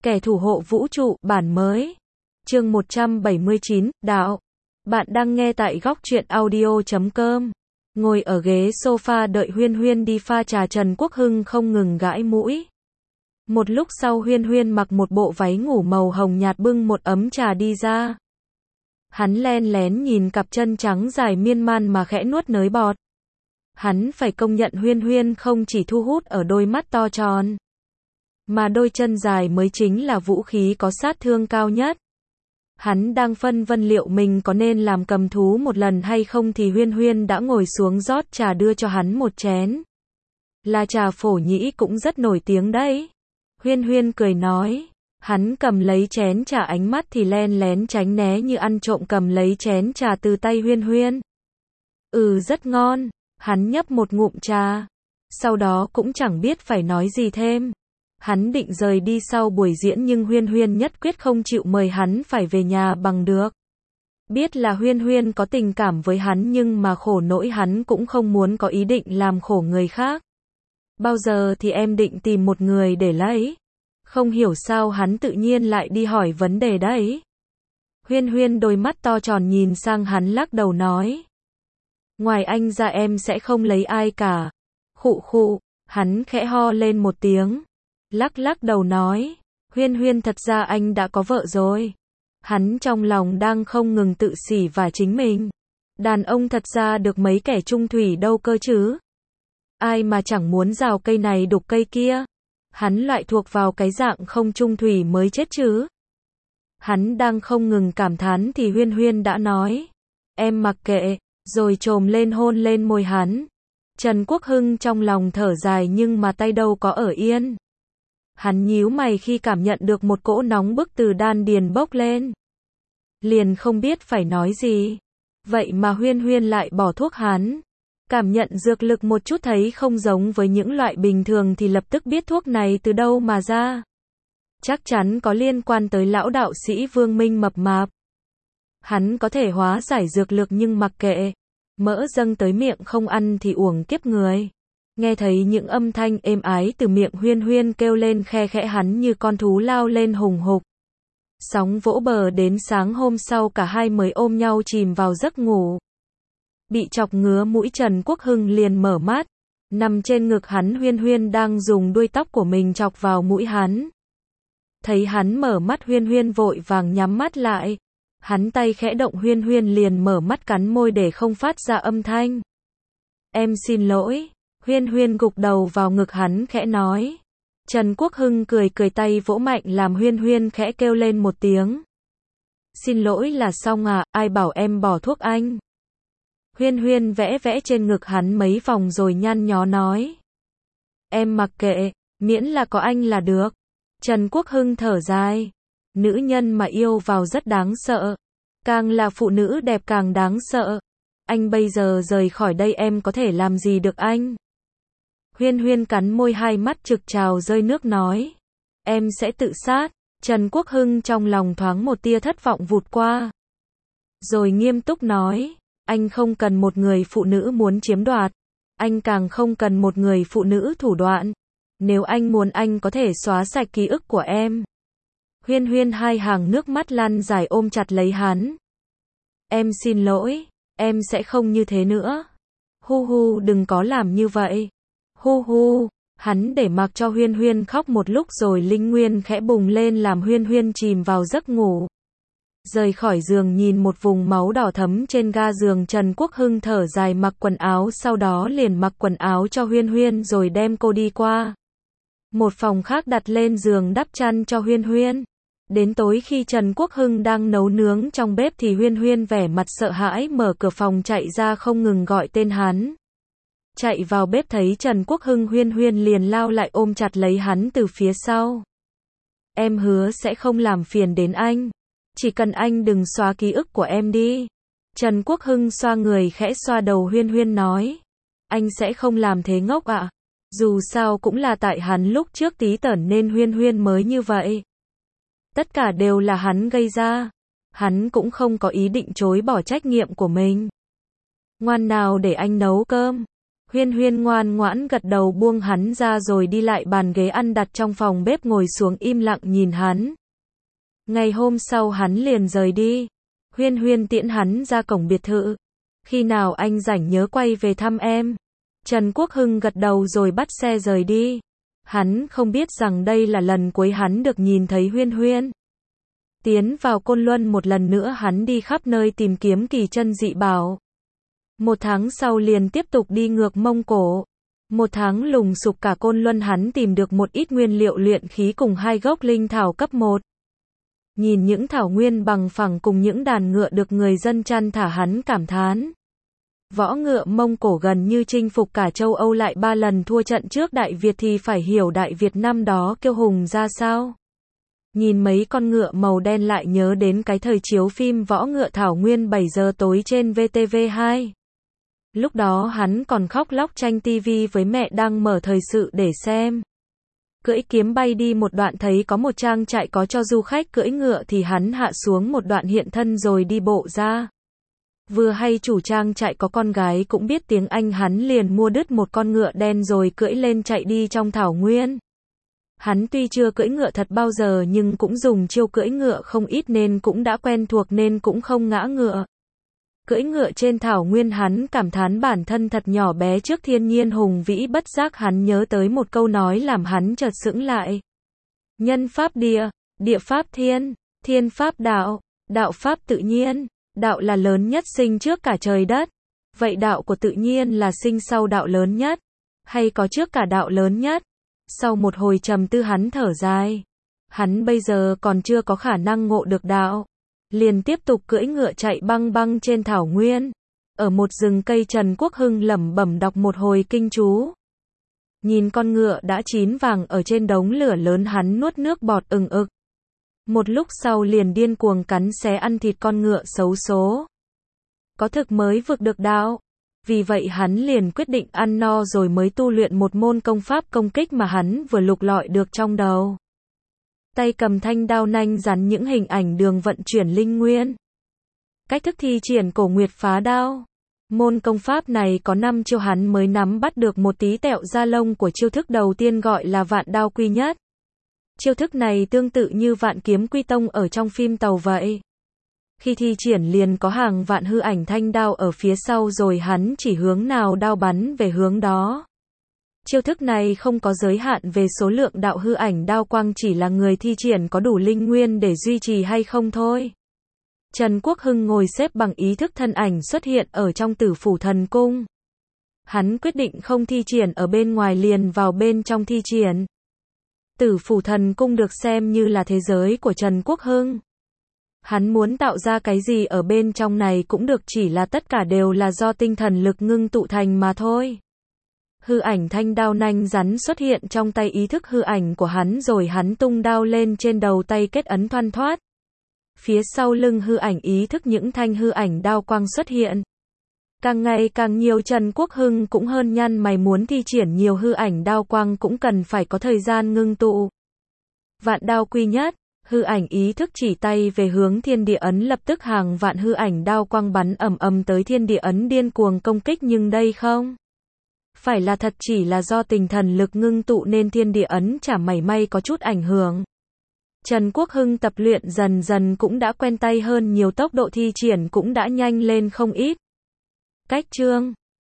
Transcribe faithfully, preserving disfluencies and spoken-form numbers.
Kẻ thủ hộ vũ trụ, bản mới. Chương một trăm bảy mươi chín, Đạo. Bạn đang nghe tại góc truyện audio chấm com. Ngồi ở ghế sofa đợi Huyên Huyên đi pha trà, Trần Quốc Hưng không ngừng gãi mũi. Một lúc sau Huyên Huyên mặc một bộ váy ngủ màu hồng nhạt bưng một ấm trà đi ra. Hắn len lén nhìn cặp chân trắng dài miên man mà khẽ nuốt nới bọt. Hắn phải công nhận Huyên Huyên không chỉ thu hút ở đôi mắt to tròn, mà đôi chân dài mới chính là vũ khí có sát thương cao nhất. Hắn đang phân vân liệu mình có nên làm cầm thú một lần hay không thì Huyên Huyên đã ngồi xuống rót trà đưa cho hắn một chén. Là trà phổ nhĩ cũng rất nổi tiếng đấy. Huyên Huyên cười nói. Hắn cầm lấy chén trà, ánh mắt thì len lén tránh né như ăn trộm cầm lấy chén trà từ tay Huyên Huyên. Ừ, rất ngon. Hắn nhấp một ngụm trà. Sau đó cũng chẳng biết phải nói gì thêm. Hắn định rời đi sau buổi diễn nhưng Huyên Huyên nhất quyết không chịu mời hắn phải về nhà bằng được. Biết là Huyên Huyên có tình cảm với hắn nhưng mà khổ nỗi hắn cũng không muốn có ý định làm khổ người khác. Bao giờ thì em định tìm một người để lấy? Không hiểu sao hắn tự nhiên lại đi hỏi vấn đề đấy. Huyên Huyên đôi mắt to tròn nhìn sang hắn lắc đầu nói. Ngoài anh ra em sẽ không lấy ai cả. Khụ khụ, hắn khẽ ho lên một tiếng. Lắc lắc đầu nói. Huyên Huyên, thật ra anh đã có vợ rồi. Hắn trong lòng đang không ngừng tự sỉ vả chính mình. Đàn ông thật ra được mấy kẻ chung thủy đâu cơ chứ. Ai mà chẳng muốn rào cây này đục cây kia. Hắn lại thuộc vào cái dạng không chung thủy mới chết chứ. Hắn đang không ngừng cảm thán thì Huyên Huyên đã nói. Em mặc kệ, rồi chồm lên hôn lên môi hắn. Trần Quốc Hưng trong lòng thở dài nhưng mà tay đâu có ở yên. Hắn nhíu mày khi cảm nhận được một cỗ nóng bức từ đan điền bốc lên. Liền không biết phải nói gì. Vậy mà Huyên Huyên lại bỏ thuốc hắn. Cảm nhận dược lực một chút thấy không giống với những loại bình thường thì lập tức biết thuốc này từ đâu mà ra. Chắc chắn có liên quan tới lão đạo sĩ Vương Minh mập mạp. Hắn có thể hóa giải dược lực nhưng mặc kệ. Mỡ dâng tới miệng không ăn thì uổng kiếp người. Nghe thấy những âm thanh êm ái từ miệng Huyên Huyên kêu lên khe khẽ, hắn như con thú lao lên hùng hục. Sóng vỗ bờ đến sáng hôm sau cả hai mới ôm nhau chìm vào giấc ngủ. Bị chọc ngứa mũi Trần Quốc Hưng liền mở mắt. Nằm trên ngực hắn, Huyên Huyên đang dùng đuôi tóc của mình chọc vào mũi hắn. Thấy hắn mở mắt, Huyên Huyên vội vàng nhắm mắt lại. Hắn tay khẽ động, Huyên Huyên liền mở mắt cắn môi để không phát ra âm thanh. Em xin lỗi. Huyên Huyên gục đầu vào ngực hắn khẽ nói. Trần Quốc Hưng cười cười tay vỗ mạnh làm Huyên Huyên khẽ kêu lên một tiếng. Xin lỗi là xong à, ai bảo em bỏ thuốc anh. Huyên Huyên vẽ vẽ trên ngực hắn mấy vòng rồi nhăn nhó nói. Em mặc kệ, miễn là có anh là được. Trần Quốc Hưng thở dài. Nữ nhân mà yêu vào rất đáng sợ. Càng là phụ nữ đẹp càng đáng sợ. Anh bây giờ rời khỏi đây em có thể làm gì được anh? Huyên Huyên cắn môi, hai mắt trực trào rơi nước nói. Em sẽ tự sát. Trần Quốc Hưng trong lòng thoáng một tia thất vọng vụt qua. Rồi nghiêm túc nói. Anh không cần một người phụ nữ muốn chiếm đoạt. Anh càng không cần một người phụ nữ thủ đoạn. Nếu anh muốn anh có thể xóa sạch ký ức của em. Huyên Huyên hai hàng nước mắt lăn dài ôm chặt lấy hắn. Em xin lỗi. Em sẽ không như thế nữa. Hu hu, đừng có làm như vậy. Hu hu. Hắn để mặc cho Huyên Huyên khóc một lúc rồi linh nguyên khẽ bùng lên làm Huyên Huyên chìm vào giấc ngủ. Rời khỏi giường nhìn một vùng máu đỏ thấm trên ga giường, Trần Quốc Hưng thở dài mặc quần áo, sau đó liền mặc quần áo cho Huyên Huyên rồi đem cô đi qua một phòng khác đặt lên giường đắp chăn cho Huyên Huyên. Đến tối khi Trần Quốc Hưng đang nấu nướng trong bếp thì Huyên Huyên vẻ mặt sợ hãi mở cửa phòng chạy ra không ngừng gọi tên hắn. Chạy vào bếp thấy Trần Quốc Hưng, Huyên Huyên liền lao lại ôm chặt lấy hắn từ phía sau. Em hứa sẽ không làm phiền đến anh. Chỉ cần anh đừng xóa ký ức của em đi. Trần Quốc Hưng xoa người khẽ xoa đầu Huyên Huyên nói. Anh sẽ không làm thế ngốc ạ. À? Dù sao cũng là tại hắn lúc trước tí tởn nên Huyên Huyên mới như vậy. Tất cả đều là hắn gây ra. Hắn cũng không có ý định chối bỏ trách nhiệm của mình. Ngoan nào để anh nấu cơm. Huyên Huyên ngoan ngoãn gật đầu buông hắn ra rồi đi lại bàn ghế ăn đặt trong phòng bếp ngồi xuống im lặng nhìn hắn. Ngày hôm sau hắn liền rời đi. Huyên Huyên tiễn hắn ra cổng biệt thự. Khi nào anh rảnh nhớ quay về thăm em. Trần Quốc Hưng gật đầu rồi bắt xe rời đi. Hắn không biết rằng đây là lần cuối hắn được nhìn thấy Huyên Huyên. Tiến vào Côn Luân một lần nữa hắn đi khắp nơi tìm kiếm kỳ chân dị bảo. Một tháng sau liền tiếp tục đi ngược Mông Cổ. Một tháng lùng sục cả Côn Luân hắn tìm được một ít nguyên liệu luyện khí cùng hai gốc linh thảo cấp một. Nhìn những thảo nguyên bằng phẳng cùng những đàn ngựa được người dân chăn thả hắn cảm thán. Võ ngựa Mông Cổ gần như chinh phục cả châu Âu lại ba lần thua trận trước Đại Việt thì phải hiểu Đại Việt năm đó kiêu hùng ra sao. Nhìn mấy con ngựa màu đen lại nhớ đến cái thời chiếu phim Võ ngựa Thảo Nguyên bảy giờ tối trên vê tê vê hai. Lúc đó hắn còn khóc lóc tranh tivi với mẹ đang mở thời sự để xem. Cưỡi kiếm bay đi một đoạn thấy có một trang trại có cho du khách cưỡi ngựa thì hắn hạ xuống một đoạn hiện thân rồi đi bộ ra. Vừa hay chủ trang trại có con gái cũng biết tiếng Anh hắn liền mua đứt một con ngựa đen rồi cưỡi lên chạy đi trong thảo nguyên. Hắn tuy chưa cưỡi ngựa thật bao giờ nhưng cũng dùng chiêu cưỡi ngựa không ít nên cũng đã quen thuộc nên cũng không ngã ngựa. Cưỡi ngựa trên thảo nguyên hắn cảm thán bản thân thật nhỏ bé trước thiên nhiên hùng vĩ bất giác hắn nhớ tới một câu nói làm hắn chợt sững lại. Nhân pháp địa, địa pháp thiên, thiên pháp đạo, đạo pháp tự nhiên, đạo là lớn nhất sinh trước cả trời đất. Vậy đạo của tự nhiên là sinh sau đạo lớn nhất, hay có trước cả đạo lớn nhất? Sau một hồi trầm tư hắn thở dài. Hắn bây giờ còn chưa có khả năng ngộ được đạo. Liền tiếp tục cưỡi ngựa chạy băng băng trên thảo nguyên. Ở một rừng cây Trần Quốc Hưng lẩm bẩm đọc một hồi kinh chú. Nhìn con ngựa đã chín vàng ở trên đống lửa lớn hắn nuốt nước bọt ừng ực. Một lúc sau liền điên cuồng cắn xé ăn thịt con ngựa xấu số. Có thực mới vực được đạo. Vì vậy hắn liền quyết định ăn no rồi mới tu luyện một môn công pháp công kích mà hắn vừa lục lọi được trong đầu. Tay cầm thanh đao nanh rắn những hình ảnh đường vận chuyển linh nguyên. Cách thức thi triển cổ nguyệt phá đao. Môn công pháp này có năm chiêu hắn mới nắm bắt được một tí tẹo da lông của chiêu thức đầu tiên gọi là vạn đao quy nhất. Chiêu thức này tương tự như vạn kiếm quy tông ở trong phim tàu vậy. Khi thi triển liền có hàng vạn hư ảnh thanh đao ở phía sau rồi hắn chỉ hướng nào đao bắn về hướng đó. Chiêu thức này không có giới hạn về số lượng đạo hư ảnh đao quang chỉ là người thi triển có đủ linh nguyên để duy trì hay không thôi. Trần Quốc Hưng ngồi xếp bằng ý thức thân ảnh xuất hiện ở trong Tử Phủ Thần Cung. Hắn quyết định không thi triển ở bên ngoài liền vào bên trong thi triển. Tử Phủ Thần Cung được xem như là thế giới của Trần Quốc Hưng. Hắn muốn tạo ra cái gì ở bên trong này cũng được chỉ là tất cả đều là do tinh thần lực ngưng tụ thành mà thôi. Hư ảnh thanh đao nanh rắn xuất hiện trong tay ý thức hư ảnh của hắn rồi hắn tung đao lên trên đầu tay kết ấn thoăn thoát. Phía sau lưng hư ảnh ý thức những thanh hư ảnh đao quang xuất hiện. Càng ngày càng nhiều Trần Quốc Hưng cũng hơn nhăn mày muốn thi triển nhiều hư ảnh đao quang cũng cần phải có thời gian ngưng tụ. Vạn đao quy nhất, hư ảnh ý thức chỉ tay về hướng thiên địa ấn lập tức hàng vạn hư ảnh đao quang bắn ầm ầm tới thiên địa ấn điên cuồng công kích nhưng đây không phải là thật chỉ là do tinh thần lực ngưng tụ nên thiên địa ấn chả mảy may có chút ảnh hưởng. Trần Quốc Hưng tập luyện dần dần cũng đã quen tay hơn nhiều tốc độ thi triển cũng đã nhanh lên không ít. Cách chương